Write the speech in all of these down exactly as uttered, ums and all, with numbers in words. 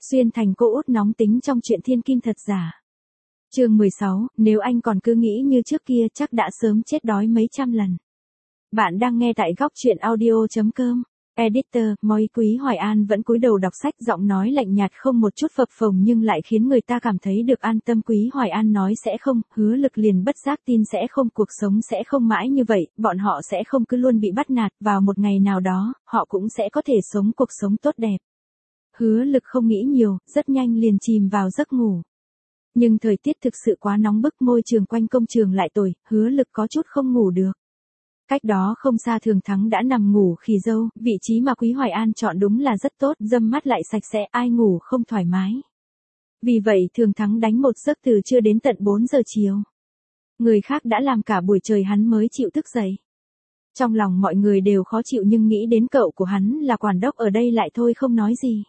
Xuyên thành cô út nóng tính trong chuyện thiên kim thật giả. Chương mười sáu, nếu anh còn cứ nghĩ như trước kia chắc đã sớm chết đói mấy trăm lần. Bạn đang nghe tại góc truyện audio chấm com. Editor, Moi Quý Hoài An vẫn cúi đầu đọc sách, giọng nói lạnh nhạt không một chút phập phồng nhưng lại khiến người ta cảm thấy được an tâm. Quý Hoài An nói sẽ không, Hứa Lực liền bất giác tin sẽ không, cuộc sống sẽ không mãi như vậy, bọn họ sẽ không cứ luôn bị bắt nạt, vào một ngày nào đó, họ cũng sẽ có thể sống cuộc sống tốt đẹp. Hứa Lực không nghĩ nhiều, rất nhanh liền chìm vào giấc ngủ. Nhưng thời tiết thực sự quá nóng bức, môi trường quanh công trường lại tồi, Hứa Lực có chút không ngủ được. Cách đó không xa Thường Thắng đã nằm ngủ khì dâu, vị trí mà Quý Hoài An chọn đúng là rất tốt, râm mát lại sạch sẽ, ai ngủ không thoải mái. Vì vậy Thường Thắng đánh một giấc từ trưa đến tận bốn giờ chiều. Người khác đã làm cả buổi trời hắn mới chịu thức dậy. Trong lòng mọi người đều khó chịu nhưng nghĩ đến cậu của hắn là quản đốc ở đây lại thôi không nói gì.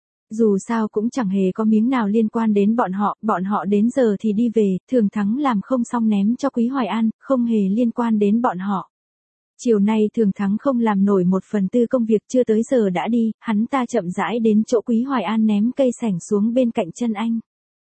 Dù sao cũng chẳng hề có miếng nào liên quan đến bọn họ, bọn họ đến giờ thì đi về, Thường Thắng làm không xong ném cho Quý Hoài An, không hề liên quan đến bọn họ. Chiều nay Thường Thắng không làm nổi một phần tư công việc, chưa tới giờ đã đi, hắn ta chậm rãi đến chỗ Quý Hoài An ném cây sẻng xuống bên cạnh chân anh.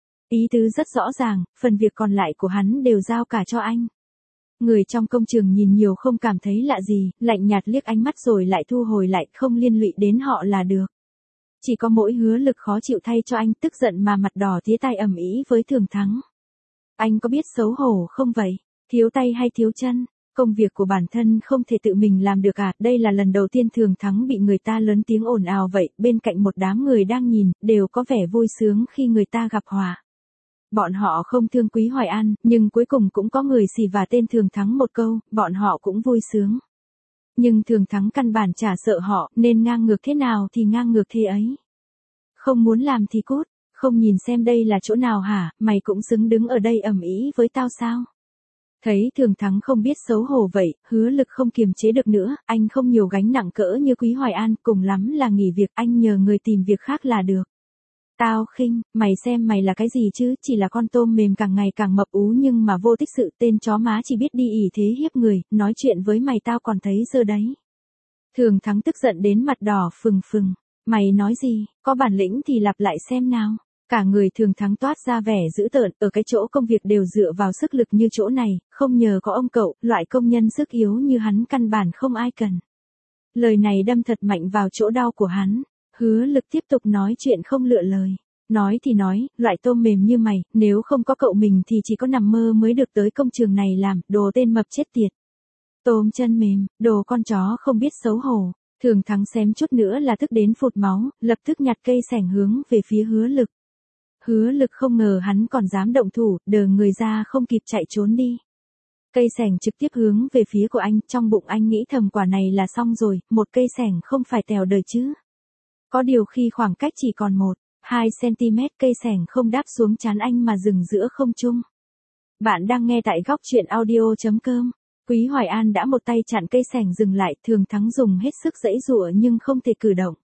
Ý tứ rất rõ ràng, phần việc còn lại của hắn đều giao cả cho anh. Người trong công trường nhìn nhiều không cảm thấy lạ gì, lạnh nhạt liếc ánh mắt rồi lại thu hồi lại, không liên lụy đến họ là được. Chỉ có mỗi Hứa Lực khó chịu thay cho anh, tức giận mà mặt đỏ tía tai ầm ĩ với Thường Thắng. Anh có biết xấu hổ không vậy? Thiếu tay hay thiếu chân? Công việc của bản thân không thể tự mình làm được à? Đây là lần đầu tiên Thường Thắng bị người ta lớn tiếng ồn ào vậy, bên cạnh một đám người đang nhìn, đều có vẻ vui sướng khi người ta gặp họa. Bọn họ không thương Quý Hoài An, nhưng cuối cùng cũng có người xì vả tên Thường Thắng một câu, bọn họ cũng vui sướng. Nhưng Thường Thắng căn bản chả sợ họ, nên ngang ngược thế nào thì ngang ngược thế ấy. Không muốn làm thì cút, không nhìn xem đây là chỗ nào hả, mày cũng xứng đứng ở đây ầm ĩ với tao sao? Thấy Thường Thắng không biết xấu hổ vậy, Hứa Lực không kiềm chế được nữa, anh không nhiều gánh nặng cỡ như Quý Hoài An, cùng lắm là nghỉ việc, anh nhờ người tìm việc khác là được. Tao khinh, mày xem mày là cái gì chứ, chỉ là con tôm mềm càng ngày càng mập ú nhưng mà vô tích sự, tên chó má chỉ biết đi ỷ thế hiếp người, nói chuyện với mày tao còn thấy dơ đấy. Thường Thắng tức giận đến mặt đỏ phừng phừng, mày nói gì, có bản lĩnh thì lặp lại xem nào. Cả người Thường Thắng toát ra vẻ dữ tợn, ở cái chỗ công việc đều dựa vào sức lực như chỗ này, không nhờ có ông cậu, loại công nhân sức yếu như hắn căn bản không ai cần. Lời này đâm thật mạnh vào chỗ đau của hắn. Hứa Lực tiếp tục nói chuyện không lựa lời. Nói thì nói, loại tôm mềm như mày, nếu không có cậu mình thì chỉ có nằm mơ mới được tới công trường này làm, đồ tên mập chết tiệt. Tôm chân mềm, đồ con chó không biết xấu hổ. Thường Thắng xém chút nữa là tức đến phụt máu, lập tức nhặt cây sẻng hướng về phía Hứa Lực. Hứa Lực không ngờ hắn còn dám động thủ, đờ người ra không kịp chạy trốn đi. Cây sẻng trực tiếp hướng về phía của anh, trong bụng anh nghĩ thầm quả này là xong rồi, một cây sẻng không phải tèo đời chứ. Có điều khi khoảng cách chỉ còn một, hai xăng-ti-mét cây sẻng không đáp xuống trán anh mà dừng giữa không trung. Bạn đang nghe tại góc truyện audio chấm com. Quý Hoài An đã một tay chặn cây sẻng dừng lại, Thường Thắng dùng hết sức giãy giụa nhưng không thể cử động.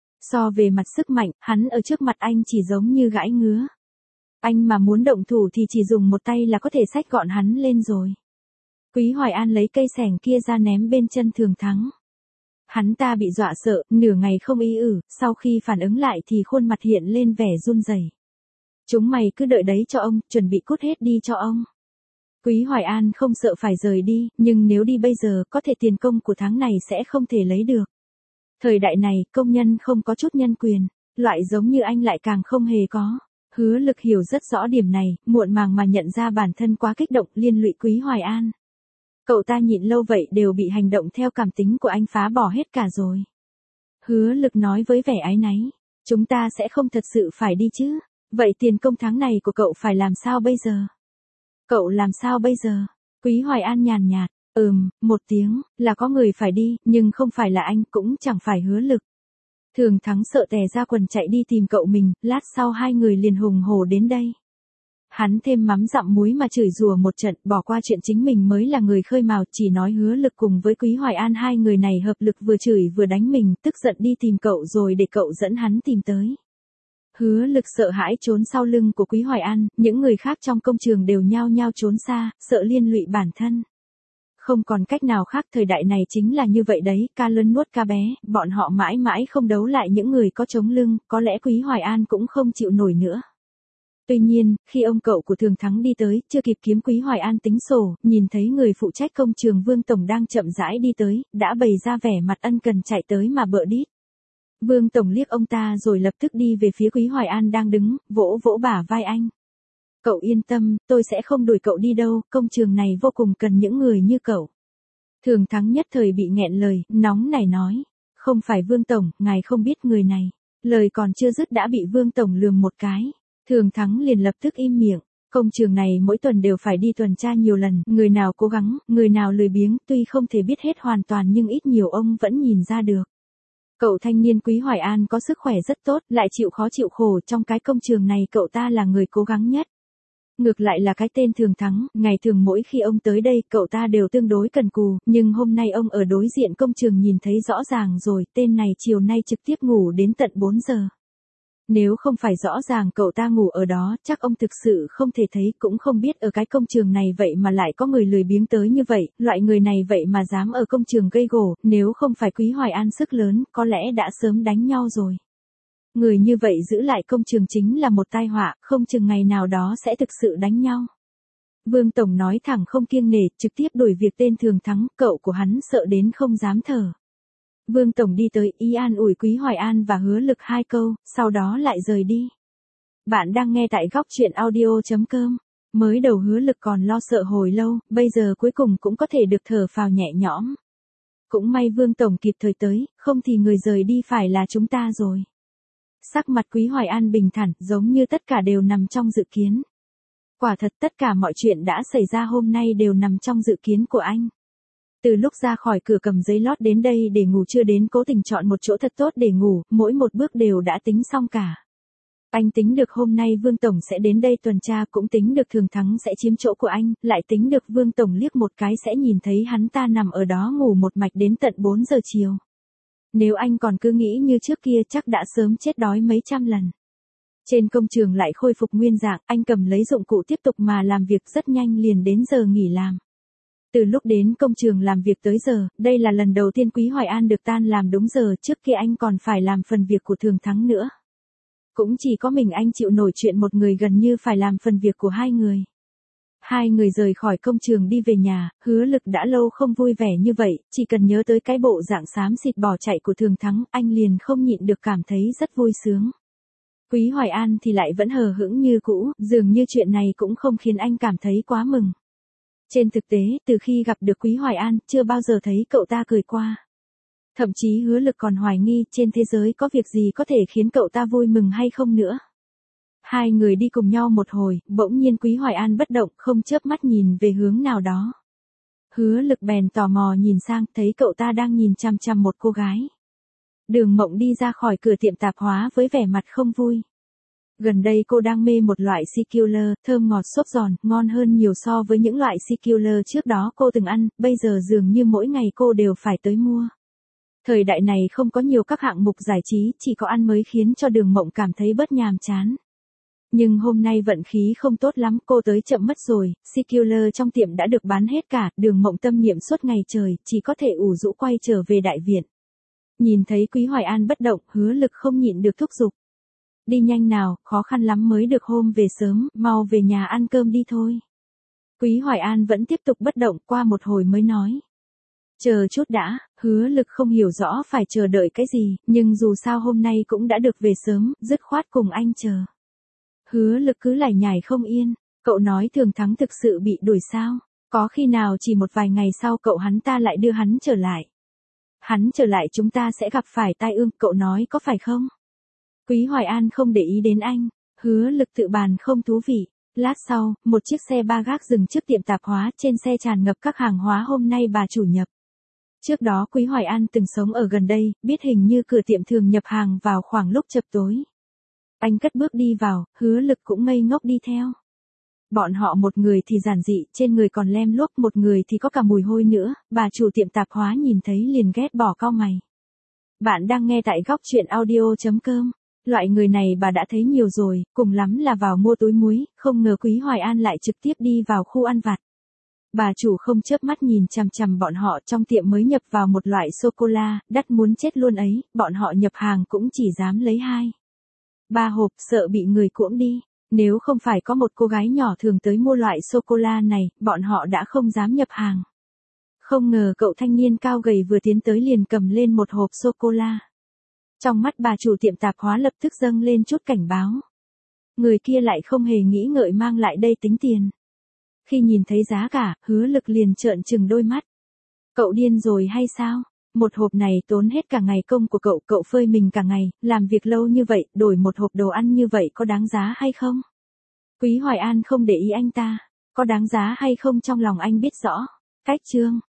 So về mặt sức mạnh, hắn ở trước mặt anh chỉ giống như gãi ngứa. Anh mà muốn động thủ thì chỉ dùng một tay là có thể xách gọn hắn lên rồi. Quý Hoài An lấy cây sẻng kia ra ném bên chân Thường Thắng. Hắn ta bị dọa sợ, nửa ngày không ý ử, sau khi phản ứng lại thì khuôn mặt hiện lên vẻ run rẩy. Chúng mày cứ đợi đấy cho ông, chuẩn bị cút hết đi cho ông. Quý Hoài An không sợ phải rời đi, nhưng nếu đi bây giờ có thể tiền công của tháng này sẽ không thể lấy được. Thời đại này, công nhân không có chút nhân quyền, loại giống như anh lại càng không hề có. Hứa Lực hiểu rất rõ điểm này, muộn màng mà nhận ra bản thân quá kích động, liên lụy Quý Hoài An. Cậu ta nhịn lâu vậy đều bị hành động theo cảm tính của anh phá bỏ hết cả rồi. Hứa Lực nói với vẻ áy náy, chúng ta sẽ không thật sự phải đi chứ, vậy tiền công tháng này của cậu phải làm sao bây giờ? Cậu làm sao bây giờ? Quý Hoài An nhàn nhạt, ừm, một tiếng, là có người phải đi, nhưng không phải là anh, cũng chẳng phải Hứa Lực. Thường Thắng sợ tè ra quần chạy đi tìm cậu mình, lát sau hai người liền hùng hổ đến đây. Hắn thêm mắm dặm muối mà chửi rủa một trận, bỏ qua chuyện chính mình mới là người khơi mào, chỉ nói Hứa Lực cùng với Quý Hoài An hai người này hợp lực vừa chửi vừa đánh mình, tức giận đi tìm cậu rồi để cậu dẫn hắn tìm tới. Hứa Lực sợ hãi trốn sau lưng của Quý Hoài An, những người khác trong công trường đều nhao nhao trốn xa, sợ liên lụy bản thân. Không còn cách nào khác, thời đại này chính là như vậy đấy, ca lớn nuốt ca bé, bọn họ mãi mãi không đấu lại những người có chống lưng, có lẽ Quý Hoài An cũng không chịu nổi nữa. Tuy nhiên, khi ông cậu của Thường Thắng đi tới, chưa kịp kiếm Quý Hoài An tính sổ, nhìn thấy người phụ trách công trường Vương Tổng đang chậm rãi đi tới, đã bày ra vẻ mặt ân cần chạy tới mà bợ đít. Vương Tổng liếc ông ta rồi lập tức đi về phía Quý Hoài An đang đứng, vỗ vỗ bả vai anh. Cậu yên tâm, tôi sẽ không đuổi cậu đi đâu, công trường này vô cùng cần những người như cậu. Thường Thắng nhất thời bị nghẹn lời, nóng nảy nói. Không phải Vương Tổng, ngài không biết người này. Lời còn chưa dứt đã bị Vương Tổng lườm một cái. Thường Thắng liền lập tức im miệng. Công trường này mỗi tuần đều phải đi tuần tra nhiều lần, người nào cố gắng, người nào lười biếng, tuy không thể biết hết hoàn toàn nhưng ít nhiều ông vẫn nhìn ra được. Cậu thanh niên Quý Hoài An có sức khỏe rất tốt, lại chịu khó chịu khổ, trong cái công trường này cậu ta là người cố gắng nhất. Ngược lại là cái tên Thường Thắng, ngày thường mỗi khi ông tới đây cậu ta đều tương đối cần cù, nhưng hôm nay ông ở đối diện công trường nhìn thấy rõ ràng rồi, tên này chiều nay trực tiếp ngủ đến tận bốn giờ. Nếu không phải rõ ràng cậu ta ngủ ở đó, chắc ông thực sự không thể thấy, cũng không biết ở cái công trường này vậy mà lại có người lười biếng tới như vậy, loại người này vậy mà dám ở công trường gây gổ, nếu không phải Quý Hoài An sức lớn, có lẽ đã sớm đánh nhau rồi. Người như vậy giữ lại công trường chính là một tai họa, không chừng ngày nào đó sẽ thực sự đánh nhau. Vương Tổng nói thẳng không kiêng nể, trực tiếp đuổi việc tên Thường Thắng, cậu của hắn sợ đến không dám thở. Vương Tổng đi tới, ý an ủi Quý Hoài An và Hứa Lực hai câu, sau đó lại rời đi. Bạn đang nghe tại góc truyện audio chấm com. Mới đầu Hứa Lực còn lo sợ hồi lâu, bây giờ cuối cùng cũng có thể được thở phào nhẹ nhõm. Cũng may Vương Tổng kịp thời tới, không thì người rời đi phải là chúng ta rồi. Sắc mặt Quý Hoài An bình thản, giống như tất cả đều nằm trong dự kiến. Quả thật tất cả mọi chuyện đã xảy ra hôm nay đều nằm trong dự kiến của anh. Từ lúc ra khỏi cửa cầm giấy lót đến đây để ngủ chưa đến cố tình chọn một chỗ thật tốt để ngủ, mỗi một bước đều đã tính xong cả. Anh tính được hôm nay Vương Tổng sẽ đến đây tuần tra, cũng tính được Thường Thắng sẽ chiếm chỗ của anh, lại tính được Vương Tổng liếc một cái sẽ nhìn thấy hắn ta nằm ở đó ngủ một mạch đến tận bốn giờ chiều. Nếu anh còn cứ nghĩ như trước kia chắc đã sớm chết đói mấy trăm lần. Trên công trường lại khôi phục nguyên dạng, anh cầm lấy dụng cụ tiếp tục mà làm việc, rất nhanh liền đến giờ nghỉ làm. Từ lúc đến công trường làm việc tới giờ, đây là lần đầu tiên Quý Hoài An được tan làm đúng giờ, trước kia anh còn phải làm phần việc của Thường Thắng nữa. Cũng chỉ có mình anh chịu nổi chuyện một người gần như phải làm phần việc của hai người. Hai người rời khỏi công trường đi về nhà, Hứa Lực đã lâu không vui vẻ như vậy, chỉ cần nhớ tới cái bộ dạng xám xịt bỏ chạy của Thường Thắng, anh liền không nhịn được cảm thấy rất vui sướng. Quý Hoài An thì lại vẫn hờ hững như cũ, dường như chuyện này cũng không khiến anh cảm thấy quá mừng. Trên thực tế, từ khi gặp được Quý Hoài An, chưa bao giờ thấy cậu ta cười qua. Thậm chí Hứa Lực còn hoài nghi trên thế giới có việc gì có thể khiến cậu ta vui mừng hay không nữa. Hai người đi cùng nhau một hồi, bỗng nhiên Quý Hoài An bất động, không chớp mắt nhìn về hướng nào đó. Hứa Lực bèn tò mò nhìn sang, thấy cậu ta đang nhìn chằm chằm một cô gái. Đường Mộng đi ra khỏi cửa tiệm tạp hóa với vẻ mặt không vui. Gần đây cô đang mê một loại Secular, thơm ngọt xốp giòn, ngon hơn nhiều so với những loại Secular trước đó cô từng ăn, bây giờ dường như mỗi ngày cô đều phải tới mua. Thời đại này không có nhiều các hạng mục giải trí, chỉ có ăn mới khiến cho Đường Mộng cảm thấy bớt nhàm chán. Nhưng hôm nay vận khí không tốt lắm, cô tới chậm mất rồi, Secular trong tiệm đã được bán hết cả, Đường Mộng tâm niệm suốt ngày trời, chỉ có thể ủ rũ quay trở về đại viện. Nhìn thấy Quý Hoài An bất động, Hứa Lực không nhịn được thúc giục. Đi nhanh nào, khó khăn lắm mới được hôm về sớm, mau về nhà ăn cơm đi thôi. Quý Hoài An vẫn tiếp tục bất động, qua một hồi mới nói. Chờ chút đã, Hứa Lực không hiểu rõ phải chờ đợi cái gì, nhưng dù sao hôm nay cũng đã được về sớm, dứt khoát cùng anh chờ. Hứa Lực cứ lải nhải không yên, cậu nói Thường Thắng thực sự bị đuổi sao, có khi nào chỉ một vài ngày sau cậu hắn ta lại đưa hắn trở lại. Hắn trở lại chúng ta sẽ gặp phải tai ương, cậu nói có phải không? Quý Hoài An không để ý đến anh, Hứa Lực tự bàn không thú vị. Lát sau, một chiếc xe ba gác dừng trước tiệm tạp hóa, trên xe tràn ngập các hàng hóa hôm nay bà chủ nhập. Trước đó Quý Hoài An từng sống ở gần đây, biết hình như cửa tiệm thường nhập hàng vào khoảng lúc chập tối. Anh cất bước đi vào, Hứa Lực cũng ngây ngốc đi theo. Bọn họ một người thì giản dị, trên người còn lem luốc, một người thì có cả mùi hôi nữa, bà chủ tiệm tạp hóa nhìn thấy liền ghét bỏ cau mày. Bạn đang nghe tại góc truyện audio chấm com. Loại người này bà đã thấy nhiều rồi, cùng lắm là vào mua túi muối, không ngờ Quý Hoài An lại trực tiếp đi vào khu ăn vặt. Bà chủ không chớp mắt nhìn chằm chằm bọn họ, trong tiệm mới nhập vào một loại sô-cô-la, đắt muốn chết luôn ấy, bọn họ nhập hàng cũng chỉ dám lấy hai. Ba hộp, sợ bị người cuỗm đi. Nếu không phải có một cô gái nhỏ thường tới mua loại sô-cô-la này, bọn họ đã không dám nhập hàng. Không ngờ cậu thanh niên cao gầy vừa tiến tới liền cầm lên một hộp sô-cô-la. Trong mắt bà chủ tiệm tạp hóa lập tức dâng lên chút cảnh báo. Người kia lại không hề nghĩ ngợi mang lại đây tính tiền. Khi nhìn thấy giá cả, Hứa Lực liền trợn trừng đôi mắt. Cậu điên rồi hay sao? Một hộp này tốn hết cả ngày công của cậu, cậu phơi mình cả ngày, làm việc lâu như vậy, đổi một hộp đồ ăn như vậy có đáng giá hay không? Quý Hoài An không để ý anh ta, có đáng giá hay không trong lòng anh biết rõ. Cách chương